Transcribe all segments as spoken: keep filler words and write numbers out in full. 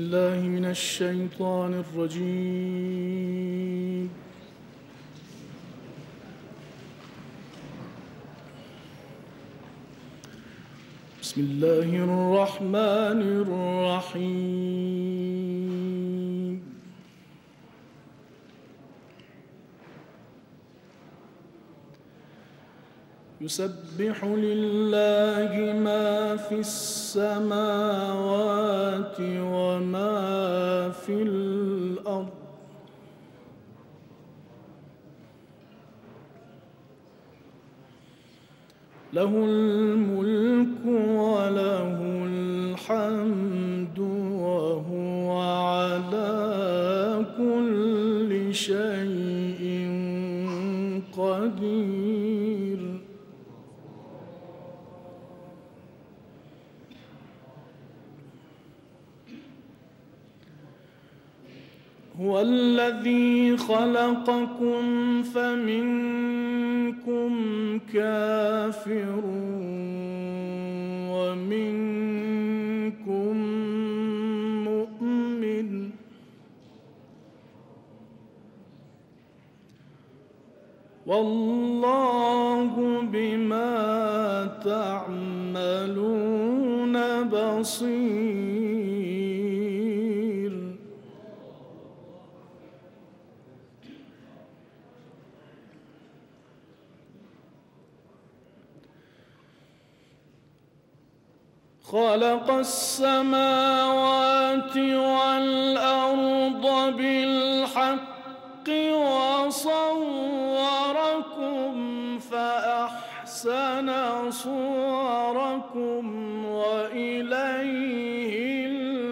بالله من الشيطان الرجيم. بسم الله الرحمن الرحيم. يسبح لله ما في السماوات وما في الأرض له الملك وله الحمد وهو على كل شيء قدير. هو الذي خلقكم فمنكم كافر ومنكم مؤمن والله بما تعملون بصير. خلق السماوات والأرض بالحق وصوركم فأحسن صوركم وإليه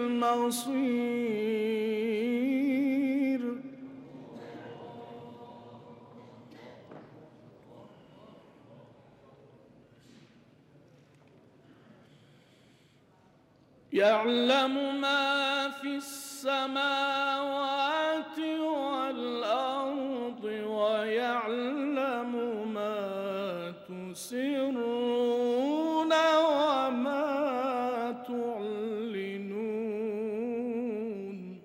المصير. يعلم ما في السماوات والأرض ويعلم ما تسرون وما تعلنون.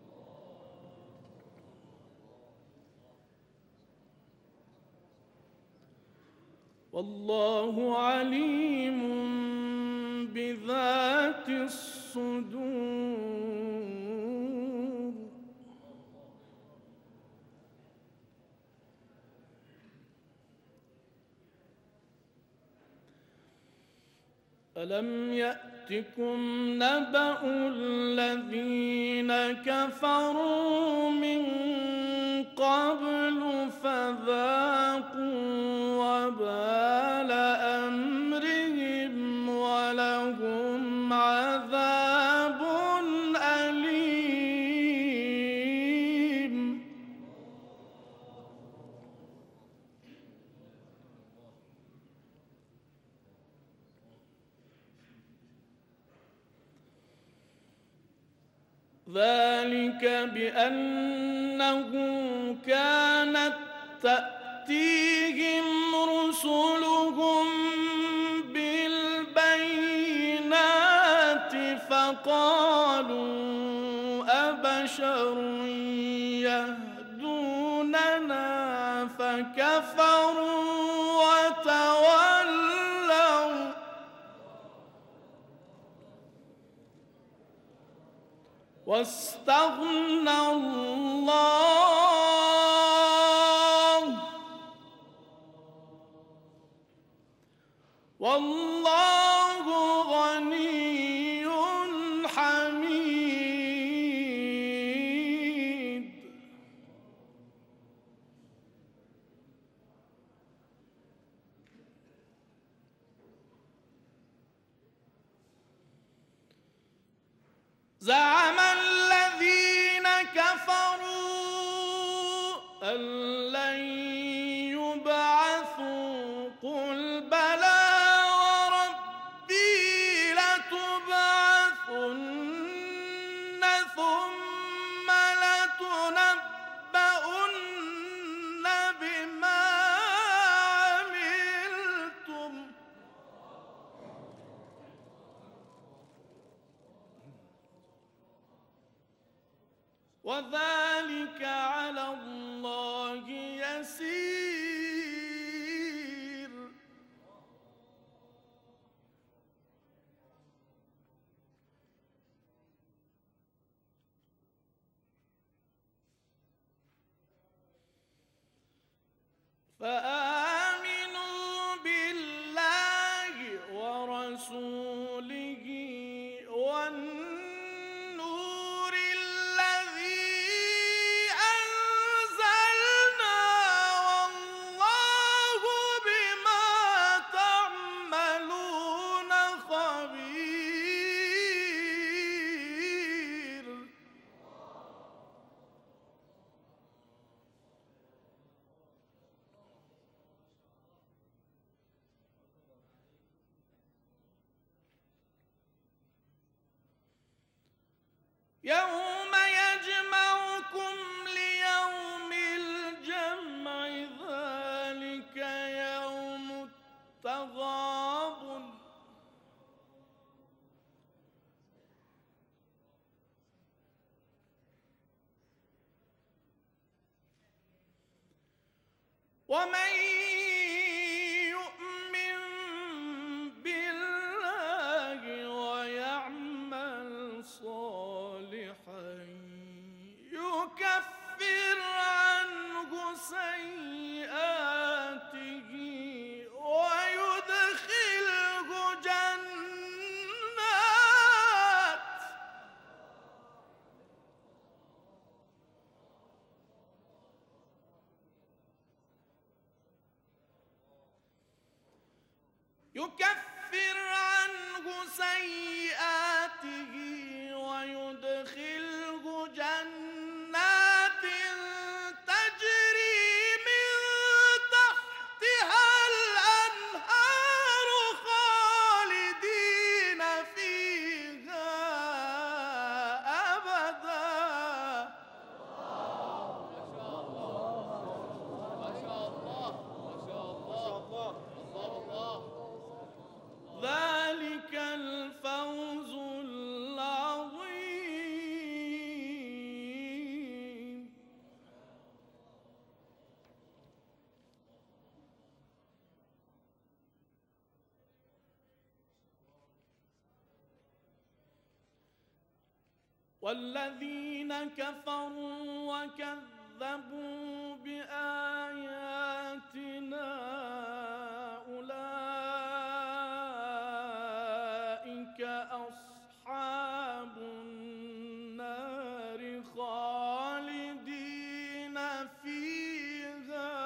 والله عليم بذات الصدور. ألم يأتكم نبأ الذين كفروا من قبل فذاقوا وبال أمرهم ولهم عذاب أليم. ذلك بأنه كانت تأتيهم رسلهم بالبينات فقالوا أبشر يهدوننا فكفروا وتولوا واستغنى الله والله غني حميد. زعم الذين كفروا أن لن يبعثوا قل بلى وربي لتبعثن ثم لتنبؤن بما عملتم وذلك على الله يسير. فآمنوا بالله ورسوله والنور الذي أنزلنا والله بما تعملون خبير. يوم يجمعكم ليوم الجمع ذلك يوم التغابن ومن يؤمن بالله ويعمل صالحا يكفر عنه سيئاته ويدخله جنات يكفر عنه سيئاته ويدخله جنات تجري من تحتها الأنهار خالدين فيها أبدا. ذلك الفوز العظيم. والذين كفروا وكذبوا بآياتنا أولئك أصحاب النار خالدين فيها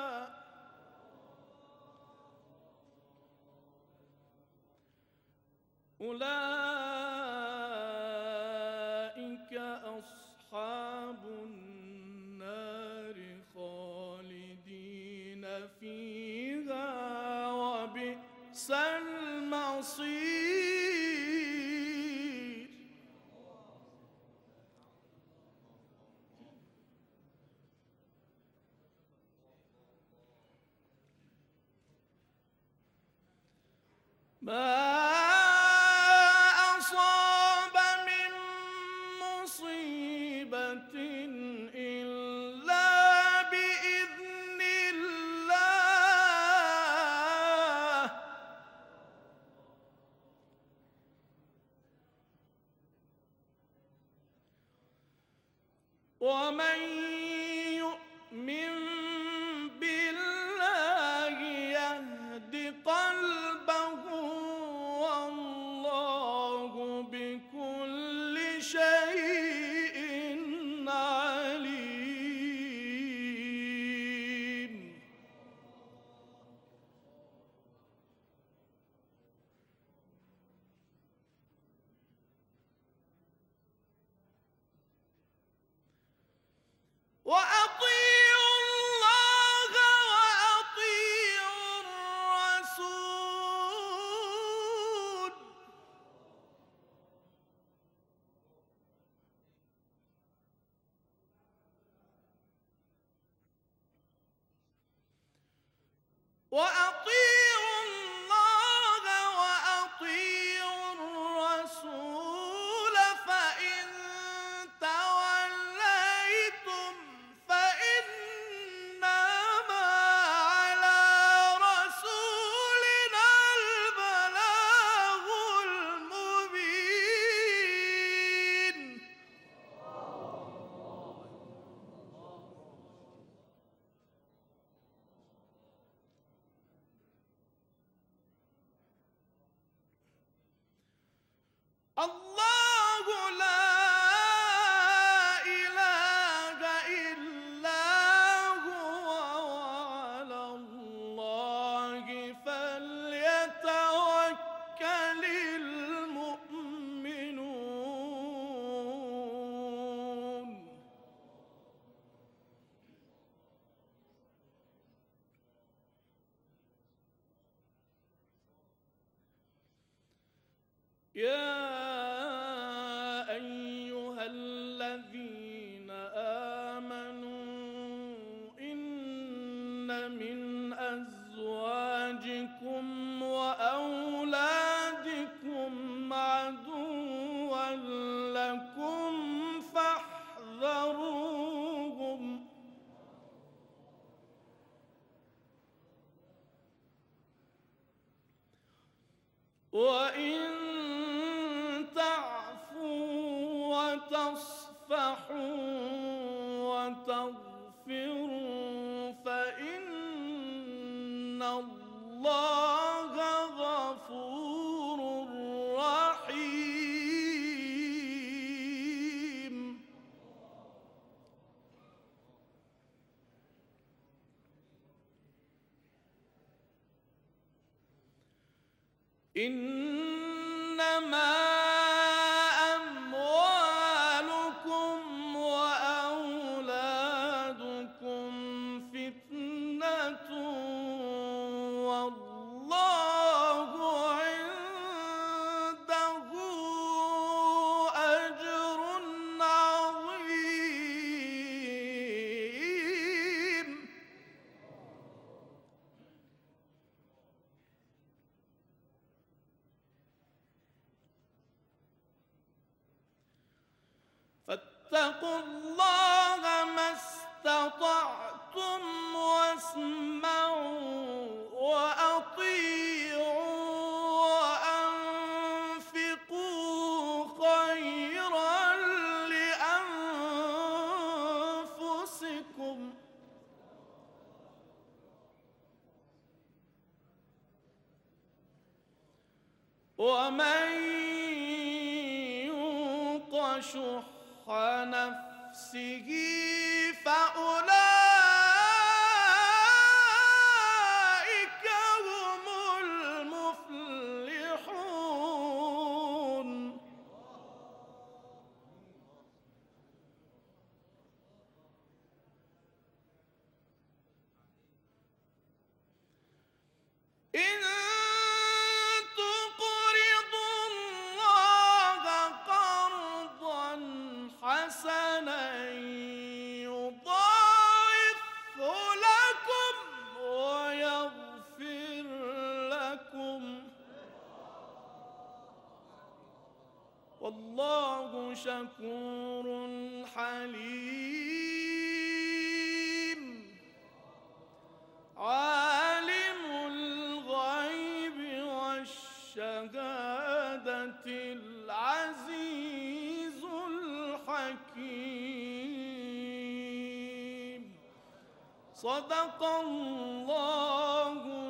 أولئك أصحاب النار خالدين فيها وبئس المصير. ما أصاب من مصيبة إلا بإذن الله ومن يؤمن بالله يهد قلبه والله بكل شيء عليم. وأطيعوا الله وأطيعوا الرسول وأطيعوا الله وأطيعوا الرسول فإن توليتم الله لا إله إلا هو وعلى الله فليتوكل المؤمنون. يا أيها الذين آمنوا إن من أزواجكم وأولادكم عدوا لكم فاحذروهم وإن وتصفحوا وتغفروا فإن الله غفور رحيم. إنما فاتقوا الله ما استطعتم واسمعوا وأطيعوا وأنفقوا خيرا لأنفسكم ومن يوق شح نفسه فأولئك هم المفلحون. إن حسنا يضاعفه لكم ويغفر لكم والله شكور حليم. عالم الغيب والشهادة العزيز الحكيم. صدق الله